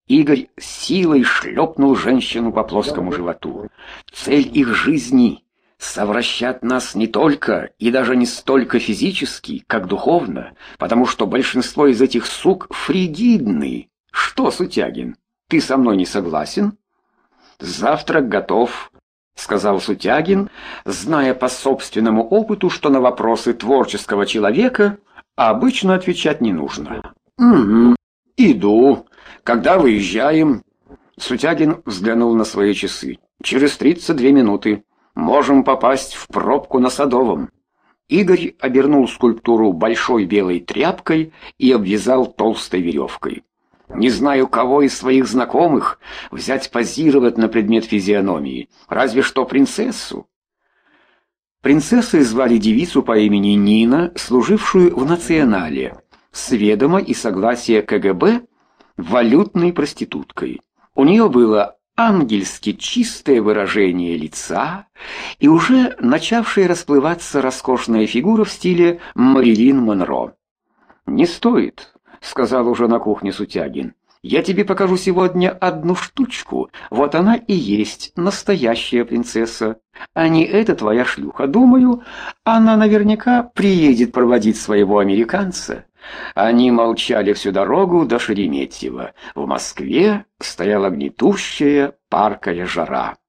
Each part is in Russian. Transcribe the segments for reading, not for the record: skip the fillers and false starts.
Игорь силой шлепнул женщину по плоскому животу. Цель их жизни — совращать нас не только и даже не столько физически, как духовно, потому что большинство из этих сук фригидны. Что, Сутягин, ты со мной не согласен? Завтрак готов, сказал Сутягин, зная по собственному опыту, что на вопросы творческого человека обычно отвечать не нужно. Угу. Иду. Когда выезжаем? Сутягин взглянул на свои часы. Через 32 минуты. Можем попасть в пробку на Садовом. Игорь обернул скульптуру большой белой тряпкой и обвязал толстой веревкой. Не знаю, кого из своих знакомых взять позировать на предмет физиономии, разве что принцессу. Принцессой звали девицу по имени Нина, служившую в Национале, с ведома и согласия КГБ валютной проституткой. У нее было ангельски чистое выражение лица и уже начавшая расплываться роскошная фигура в стиле Мэрилин Монро. «Не стоит», — сказал уже на кухне Сутягин. «Я тебе покажу сегодня одну штучку. Вот она и есть настоящая принцесса, а не эта твоя шлюха. Думаю, она наверняка приедет проводить своего американца». Они молчали всю дорогу до Шереметьево. В Москве стояла гнетущая паркая жара.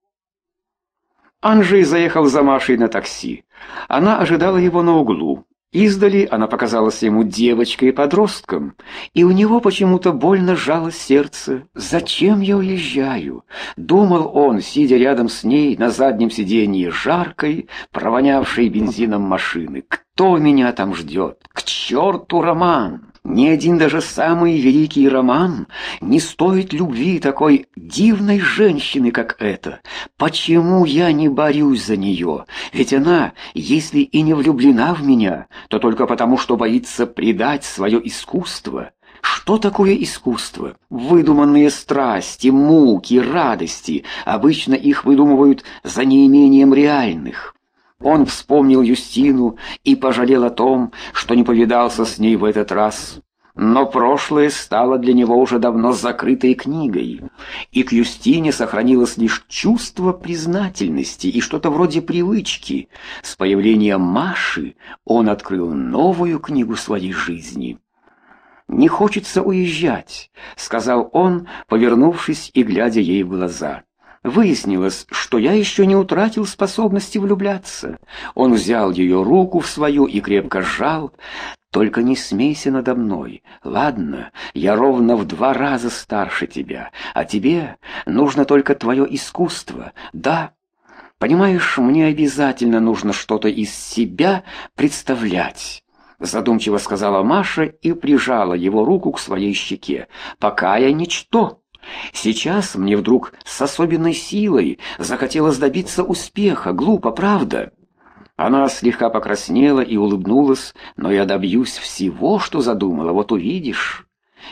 Анжей заехал за Машей на такси. Она ожидала его на углу. Издали она показалась ему девочкой-подростком, и у него почему-то больно сжалось сердце. «Зачем я уезжаю?» — думал он, сидя рядом с ней на заднем сиденье жаркой, провонявшей бензином машины. «Кто меня там ждет? К черту роман! Ни один даже самый великий роман не стоит любви такой дивной женщины, как эта. Почему я не борюсь за нее? Ведь она, если и не влюблена в меня, то только потому, что боится предать свое искусство». Что такое искусство? Выдуманные страсти, муки, радости. Обычно их выдумывают за неимением реальных. Он вспомнил Юстину и пожалел о том, что не повидался с ней в этот раз. Но прошлое стало для него уже давно закрытой книгой, и к Юстине сохранилось лишь чувство признательности и что-то вроде привычки. С появлением Маши он открыл новую книгу своей жизни. «Не хочется уезжать», — сказал он, повернувшись и глядя ей в глаза. Выяснилось, что я еще не утратил способности влюбляться. Он взял ее руку в свою и крепко сжал. «Только не смейся надо мной. Ладно, я ровно в 2 раза старше тебя, а тебе нужно только твое искусство. Да, понимаешь, мне обязательно нужно что-то из себя представлять», — задумчиво сказала Маша и прижала его руку к своей щеке. «Пока я ничто. Сейчас мне вдруг с особенной силой захотелось добиться успеха. Глупо, правда?» Она слегка покраснела и улыбнулась. «Но я добьюсь всего, что задумала, вот увидишь.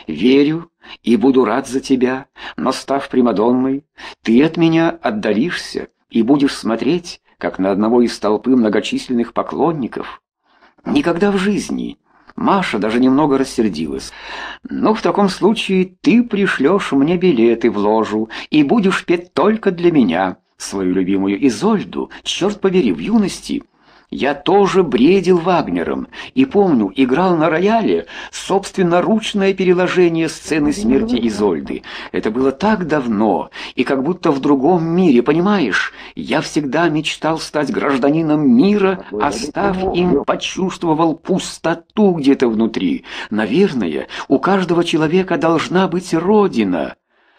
Верю и буду рад за тебя, но, став примадонной, ты от меня отдалишься и будешь смотреть, как на одного из толпы многочисленных поклонников. Никогда в жизни». Маша даже немного рассердилась. «Ну, в таком случае ты пришлешь мне билеты в ложу и будешь петь только для меня свою любимую Изольду. Черт побери, в юности я тоже бредил Вагнером и, помню, играл на рояле собственноручное переложение сцены смерти Изольды. Это было так давно и как будто в другом мире, понимаешь? Я всегда мечтал стать гражданином мира, а став им, почувствовал пустоту где-то внутри. Наверное, у каждого человека должна быть родина.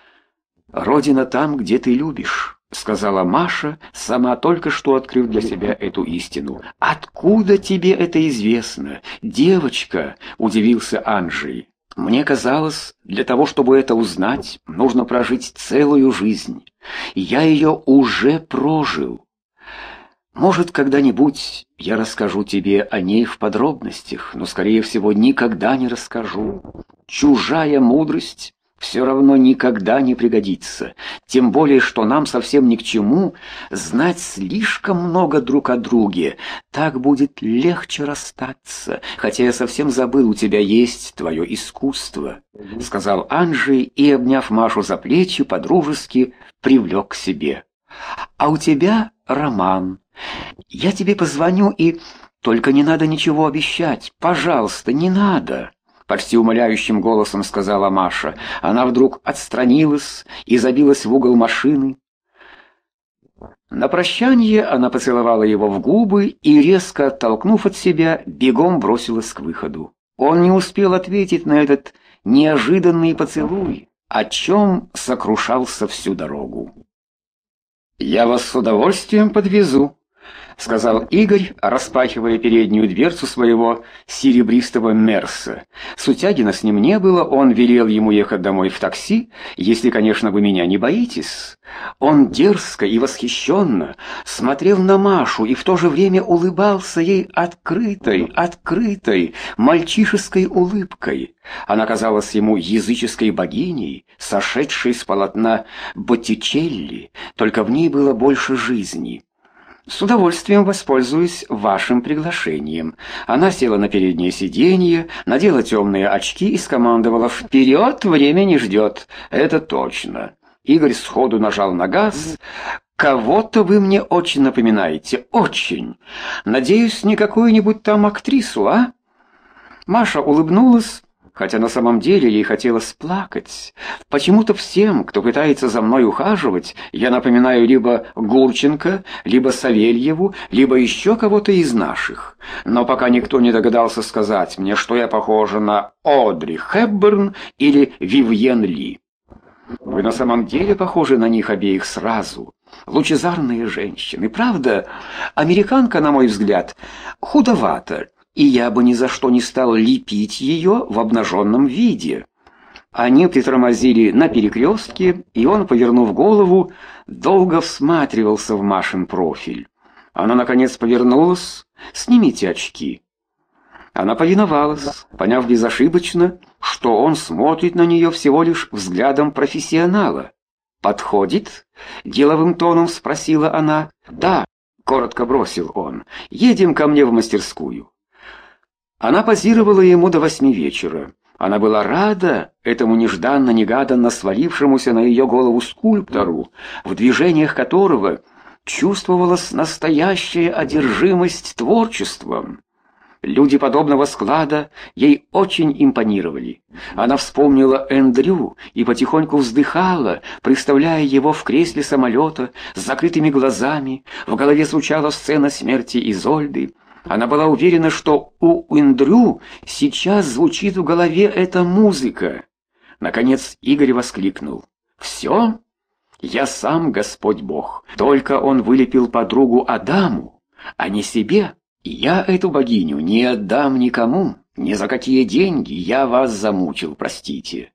Родина там, где ты любишь», — сказала Маша, сама только что открыв для себя эту истину. «Откуда тебе это известно, девочка?» — удивился Анжей. «Мне казалось, для того, чтобы это узнать, нужно прожить целую жизнь. Я ее уже прожил. Может, когда-нибудь я расскажу тебе о ней в подробностях, но, скорее всего, никогда не расскажу. Чужая мудрость все равно никогда не пригодится. Тем более, что нам совсем ни к чему знать слишком много друг о друге. Так будет легче расстаться, хотя я совсем забыл, у тебя есть твое искусство», — сказал Анджей и, обняв Машу за плечи, подружески привлек к себе. «А у тебя роман. Я тебе позвоню и... Только не надо ничего обещать. Пожалуйста, не надо», — почти умоляющим голосом сказала Маша. Она вдруг отстранилась и забилась в угол машины. На прощание она поцеловала его в губы и, резко оттолкнув от себя, бегом бросилась к выходу. Он не успел ответить на этот неожиданный поцелуй, о чем сокрушался всю дорогу. «Я вас с удовольствием подвезу», — сказал Игорь, распахивая переднюю дверцу своего серебристого Мерса. Сутягина с ним не было, он велел ему ехать домой в такси, если, конечно, вы меня не боитесь. Он дерзко и восхищенно смотрел на Машу и в то же время улыбался ей открытой, мальчишеской улыбкой. Она казалась ему языческой богиней, сошедшей с полотна Боттичелли, только в ней было больше жизни. «С удовольствием воспользуюсь вашим приглашением». Она села на переднее сиденье, надела темные очки и скомандовала: «Вперед, время не ждет». «Это точно». Игорь сходу нажал на газ. «Кого-то вы мне очень напоминаете, очень. Надеюсь, не какую-нибудь там актрису, а?» Маша улыбнулась, хотя на самом деле ей хотелось плакать. Почему-то всем, кто пытается за мной ухаживать, я напоминаю либо Гурченко, либо Савельеву, либо еще кого-то из наших. Но пока никто не догадался сказать мне, что я похожа на Одри Хепберн или Вивьен Ли. Вы на самом деле похожи на них обеих сразу. Лучезарные женщины. Правда, американка, на мой взгляд, худовата, и я бы ни за что не стал лепить ее в обнаженном виде. Они притормозили на перекрестке, и он, повернув голову, долго всматривался в Машин профиль. Она, наконец, повернулась. «Снимите очки». Она повиновалась, поняв безошибочно, что он смотрит на нее всего лишь взглядом профессионала. «Подходит?» — деловым тоном спросила она. «Да», — коротко бросил он, — «едем ко мне в мастерскую». Она позировала ему до 8 вечера. Она была рада этому нежданно-негаданно свалившемуся на ее голову скульптору, в движениях которого чувствовалась настоящая одержимость творчеством. Люди подобного склада ей очень импонировали. Она вспомнила Эндрю и потихоньку вздыхала, представляя его в кресле самолета с закрытыми глазами. В голове звучала сцена смерти Изольды. Она была уверена, что у Эндрю сейчас звучит в голове эта музыка. Наконец Игорь воскликнул: «Все? Я сам Господь Бог. Только он вылепил подругу Адаму, а не себе. И я эту богиню не отдам никому, ни за какие деньги. Я вас замучил, простите».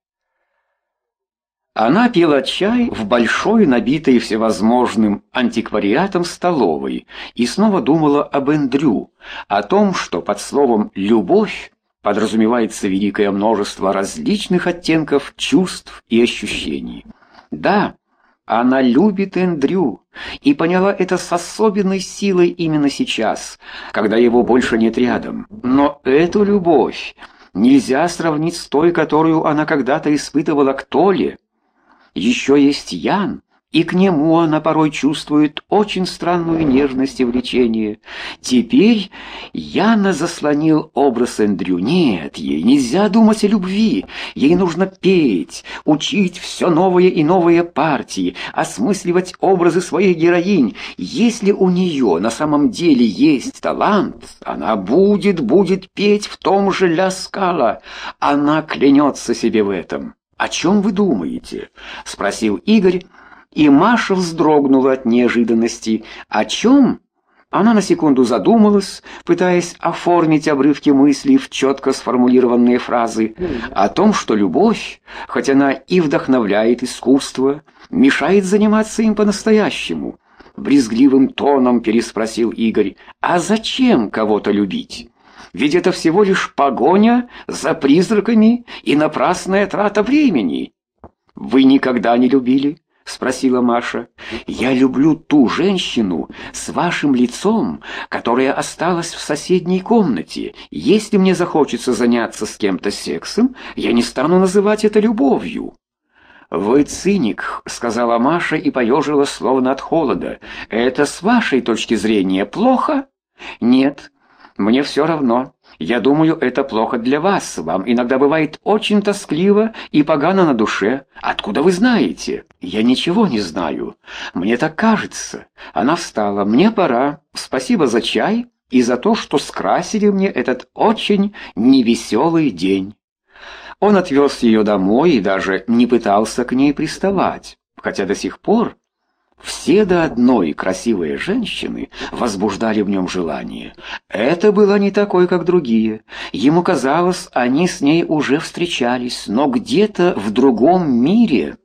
Она пила чай в большой, набитой всевозможным антиквариатом столовой, и снова думала об Эндрю, о том, что под словом «любовь» подразумевается великое множество различных оттенков чувств и ощущений. Да, она любит Эндрю, и поняла это с особенной силой именно сейчас, когда его больше нет рядом. Но эту любовь нельзя сравнить с той, которую она когда-то испытывала к Толе. Еще есть Ян, и к нему она порой чувствует очень странную нежность и влечение. Теперь Яна заслонил образ Эндрю. Нет, ей нельзя думать о любви. Ей нужно петь, учить все новые и новые партии, осмысливать образы своих героинь. Если у нее на самом деле есть талант, она будет петь в том же Ля Скала. Она клянется себе в этом. «О чем вы думаете?» — спросил Игорь, и Маша вздрогнула от неожиданности. «О чем?» Она на секунду задумалась, пытаясь оформить обрывки мыслей в четко сформулированные фразы. «О том, что любовь, хоть она и вдохновляет искусство, мешает заниматься им по-настоящему». Брезгливым тоном переспросил Игорь. «А зачем кого-то любить? Ведь это всего лишь погоня за призраками и напрасная трата времени». «Вы никогда не любили?» — спросила Маша. «Я люблю ту женщину с вашим лицом, которая осталась в соседней комнате. Если мне захочется заняться с кем-то сексом, я не стану называть это любовью». «Вы циник», — сказала Маша и поежилась словно от холода. «Это с вашей точки зрения плохо?» «Нет, мне все равно. Я думаю, это плохо для вас. Вам иногда бывает очень тоскливо и погано на душе. Откуда вы знаете?» «Я ничего не знаю. Мне так кажется». Она встала. «Мне пора. Спасибо за чай и за то, что скрасили мне этот очень невеселый день». Он отвез ее домой и даже не пытался к ней приставать, хотя до сих пор все до одной красивые женщины возбуждали в нем желание. Это была не такой, как другие. Ему казалось, они с ней уже встречались, но где-то в другом мире.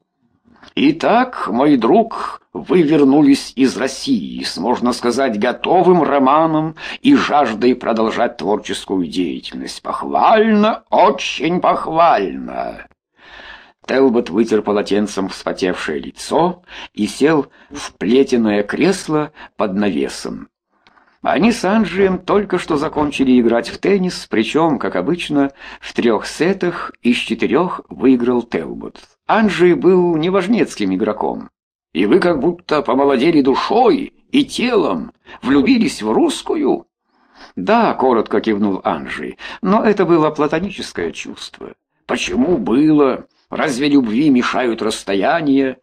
«Итак, мой друг, вы вернулись из России с, можно сказать, готовым романом и жаждой продолжать творческую деятельность. Похвально, очень похвально!» Телбот вытер полотенцем вспотевшее лицо и сел в плетеное кресло под навесом. Они с Анджием только что закончили играть в теннис, причем, как обычно, в 3 сетах из 4 выиграл Телбот. Анджей был неважнецким игроком. «И вы как будто помолодели душой и телом, влюбились в русскую?» «Да», — коротко кивнул Анджей, — «но это было платоническое чувство». «Почему было? Разве любви мешают расстояния?»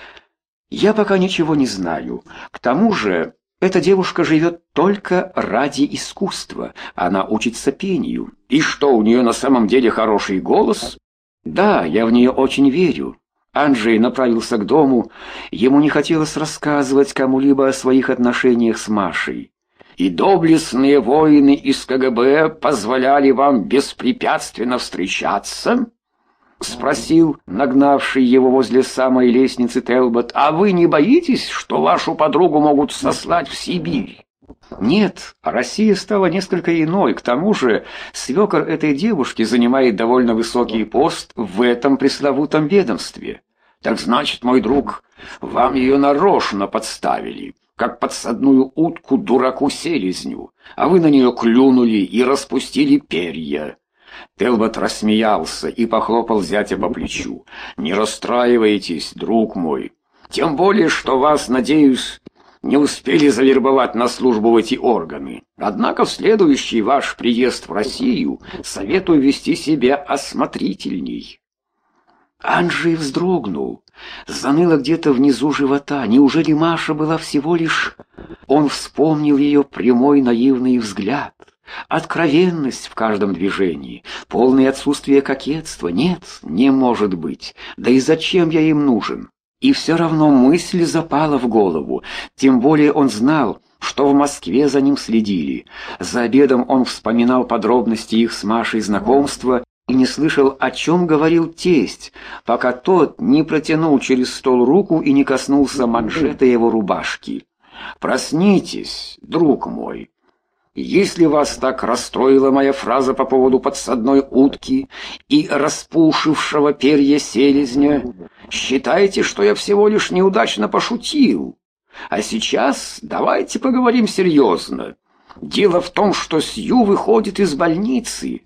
«Я пока ничего не знаю. К тому же эта девушка живет только ради искусства. Она учится пению». «И что, у нее на самом деле хороший голос?» «Да, я в нее очень верю». Анджей направился к дому. Ему не хотелось рассказывать кому-либо о своих отношениях с Машей. «И доблестные воины из КГБ позволяли вам беспрепятственно встречаться?» — спросил нагнавший его возле самой лестницы Телбот. «А вы не боитесь, что вашу подругу могут сослать в Сибирь?» «Нет, Россия стала несколько иной. К тому же свекор этой девушки занимает довольно высокий пост в этом пресловутом ведомстве». «Так значит, мой друг, вам ее нарочно подставили, как подсадную утку дураку-селезню, а вы на нее клюнули и распустили перья». Телбот рассмеялся и похлопал зятя по плечу. «Не расстраивайтесь, друг мой. Тем более, что вас, надеюсь, не успели завербовать на службу в эти органы. Однако в следующий ваш приезд в Россию советую вести себя осмотрительней». Анджей вздрогнул. Заныло где-то внизу живота. Неужели Маша была всего лишь... Он вспомнил ее прямой наивный взгляд, откровенность в каждом движении, полное отсутствие кокетства. Нет, не может быть. Да и зачем я им нужен? И все равно мысль запала в голову. Тем более он знал, что в Москве за ним следили. За обедом он вспоминал подробности их с Машей знакомства и не слышал, о чем говорил тесть, пока тот не протянул через стол руку и не коснулся манжета его рубашки. «Проснитесь, друг мой. Если вас так расстроила моя фраза по поводу подсадной утки и распушившего перья селезня, считайте, что я всего лишь неудачно пошутил. А сейчас давайте поговорим серьезно. Дело в том, что Сью выходит из больницы».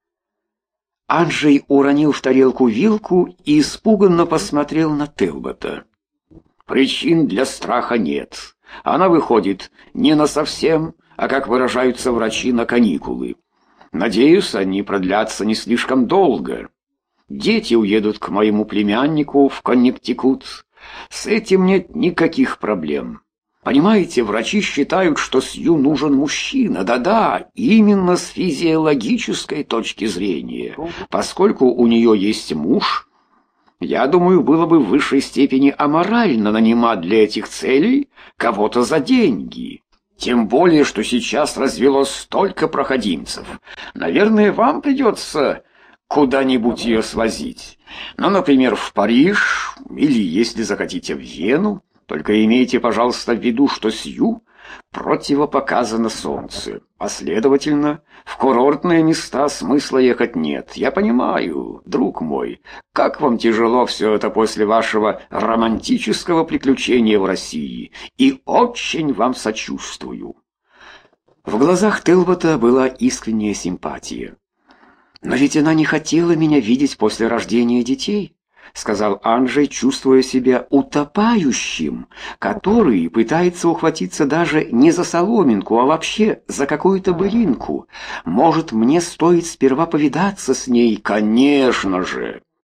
Анджей уронил в тарелку вилку и испуганно посмотрел на Телбота. «Причин для страха нет. Она выходит не насовсем, а, как выражаются врачи, на каникулы. Надеюсь, они продлятся не слишком долго. Дети уедут к моему племяннику в Коннектикут. С этим нет никаких проблем. Понимаете, врачи считают, что Сью нужен мужчина. Да-да, именно с физиологической точки зрения. Поскольку у нее есть муж, я думаю, было бы в высшей степени аморально нанимать для этих целей кого-то за деньги. Тем более, что сейчас развелось столько проходимцев. Наверное, вам придется куда-нибудь ее свозить. Ну, например, в Париж или, если захотите, в Вену. Только имейте, пожалуйста, в виду, что Сью противопоказано солнце, а следовательно, в курортные места смысла ехать нет. Я понимаю, друг мой, как вам тяжело все это после вашего романтического приключения в России, и очень вам сочувствую». В глазах Телбота была искренняя симпатия. «Но ведь она не хотела меня видеть после рождения детей», — сказал Анджей, чувствуя себя утопающим, который пытается ухватиться даже не за соломинку, а вообще за какую-то былинку. «Может, мне стоит сперва повидаться с ней?» «Конечно же!»